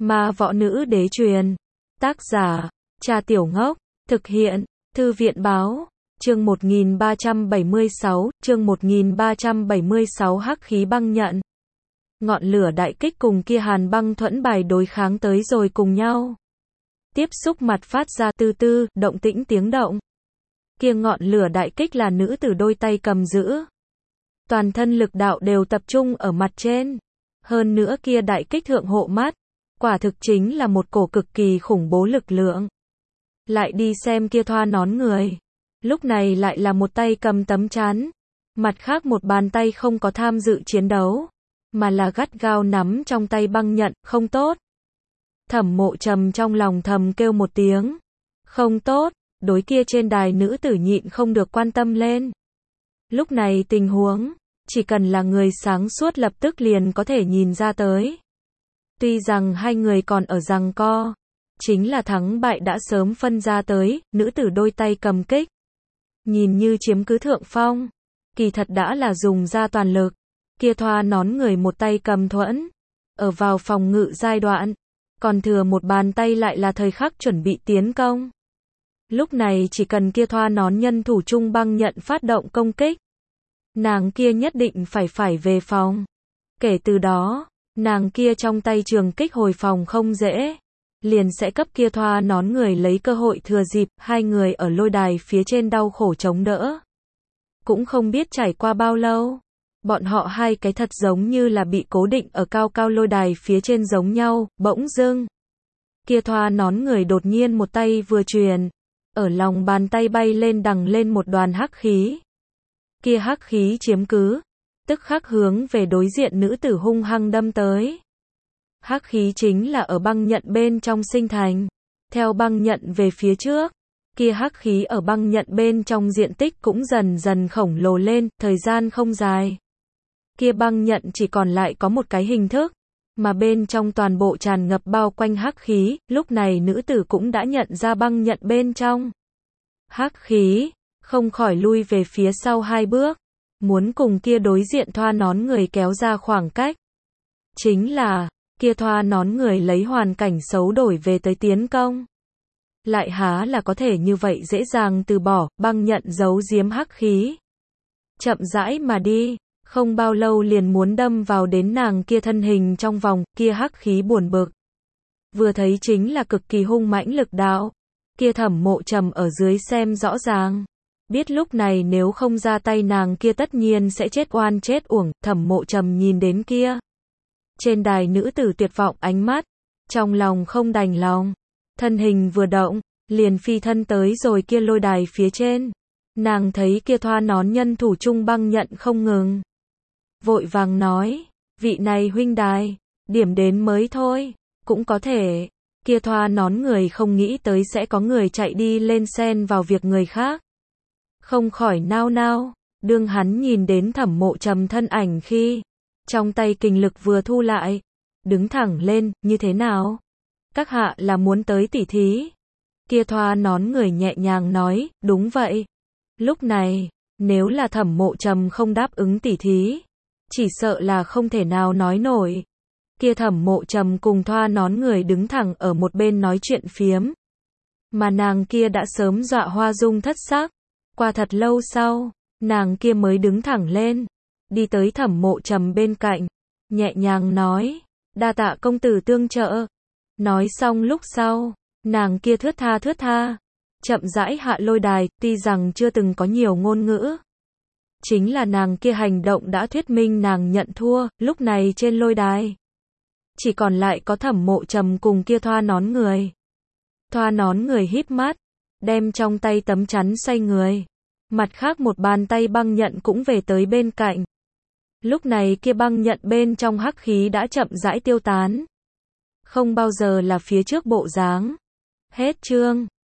Ma võ nữ đế truyền. Tác giả, Trà Tiểu Ngốc. Thực hiện, Thư viện báo. Chương 1376, hắc khí băng nhận. Ngọn lửa đại kích cùng kia hàn băng thuẫn bài đối kháng tới rồi cùng nhau. Tiếp xúc mặt phát ra tư tư, động tĩnh tiếng động. Kia ngọn lửa đại kích là nữ tử đôi tay cầm giữ. Toàn thân lực đạo đều tập trung ở mặt trên. Hơn nữa kia đại kích thượng hộ mắt. Quả thực chính là một cổ cực kỳ khủng bố lực lượng. Lại đi xem kia thoa nón người. Lúc này lại là một tay cầm tấm chắn. Mặt khác một bàn tay không có tham dự chiến đấu. Mà là gắt gao nắm trong tay băng nhận, không tốt. Thẩm Mộ Trầm trong lòng thầm kêu một tiếng. Không tốt, đối kia trên đài nữ tử nhịn không được quan tâm lên. Lúc này tình huống, chỉ cần là người sáng suốt lập tức liền có thể nhìn ra tới. Tuy rằng hai người còn ở giằng co, chính là thắng bại đã sớm phân ra tới, nữ tử đôi tay cầm kích. Nhìn như chiếm cứ thượng phong, kỳ thật đã là dùng ra toàn lực. Kia thoa nón người một tay cầm thuẫn, ở vào phòng ngự giai đoạn, còn thừa một bàn tay lại là thời khắc chuẩn bị tiến công. Lúc này chỉ cần kia thoa nón nhân thủ trung băng nhận phát động công kích, nàng kia nhất định phải về phòng. Kể từ đó, nàng kia trong tay trường kích hồi phòng không dễ, liền sẽ cấp kia thoa nón người lấy cơ hội thừa dịp, hai người ở lôi đài phía trên đau khổ chống đỡ. Cũng không biết trải qua bao lâu, bọn họ hai cái thật giống như là bị cố định ở cao cao lôi đài phía trên giống nhau, bỗng dưng. Kia thoa nón người đột nhiên một tay vừa truyền, ở lòng bàn tay bay lên đằng lên một đoàn hắc khí. Kia hắc khí chiếm cứ, tức khắc hướng về đối diện nữ tử hung hăng đâm tới. Hắc khí chính là ở băng nhận bên trong sinh thành. Theo băng nhận về phía trước, kia hắc khí ở băng nhận bên trong diện tích cũng dần dần khổng lồ lên, thời gian không dài. Kia băng nhận chỉ còn lại có một cái hình thức, mà bên trong toàn bộ tràn ngập bao quanh hắc khí, lúc này nữ tử cũng đã nhận ra băng nhận bên trong. Hắc khí, không khỏi lui về phía sau hai bước, muốn cùng kia đối diện thoa nón người kéo ra khoảng cách. Chính là, kia thoa nón người lấy hoàn cảnh xấu đổi về tới tiến công. Lại há là có thể như vậy dễ dàng từ bỏ, băng nhận giấu giếm hắc khí. Chậm rãi mà đi, không bao lâu liền muốn đâm vào đến nàng kia thân hình trong vòng, kia hắc khí buồn bực. Vừa thấy chính là cực kỳ hung mãnh lực đạo. Kia Thẩm Mộ Trầm ở dưới xem rõ ràng. Biết lúc này nếu không ra tay nàng kia tất nhiên sẽ chết oan chết uổng, Thẩm Mộ Trầm nhìn đến kia. Trên đài nữ tử tuyệt vọng ánh mắt, trong lòng không đành lòng. Thân hình vừa động, liền phi thân tới rồi kia lôi đài phía trên. Nàng thấy kia thoa nón nhân thủ trung băng nhận không ngừng. Vội vàng nói, vị này huynh đài, điểm đến mới thôi, cũng có thể. Kia thoa nón người không nghĩ tới sẽ có người chạy đi lên xen vào việc người khác. Không khỏi nao nao, đương hắn nhìn đến Thẩm Mộ Trầm thân ảnh khi, trong tay kình lực vừa thu lại, đứng thẳng lên, như thế nào? Các hạ là muốn tới tỉ thí. Kia thoa nón người nhẹ nhàng nói, đúng vậy. Lúc này, nếu là Thẩm Mộ Trầm không đáp ứng tỉ thí, chỉ sợ là không thể nào nói nổi. Kia Thẩm Mộ Trầm cùng thoa nón người đứng thẳng ở một bên nói chuyện phiếm. Mà nàng kia đã sớm dọa hoa dung thất sắc. Qua thật lâu sau, nàng kia mới đứng thẳng lên, đi tới Thẩm Mộ Trầm bên cạnh, nhẹ nhàng nói, đa tạ công tử tương trợ. Nói xong lúc sau, nàng kia thướt tha, chậm rãi hạ lôi đài, tuy rằng chưa từng có nhiều ngôn ngữ. Chính là nàng kia hành động đã thuyết minh nàng nhận thua, lúc này trên lôi đài. Chỉ còn lại có Thẩm Mộ Trầm cùng kia thoa nón người. Thoa nón người híp mắt, đem trong tay tấm chắn xoay người. Mặt khác một bàn tay băng nhận cũng về tới bên cạnh. Lúc này kia băng nhận bên trong hắc khí đã chậm rãi tiêu tán. Không bao giờ là phía trước bộ dáng. Hết chương.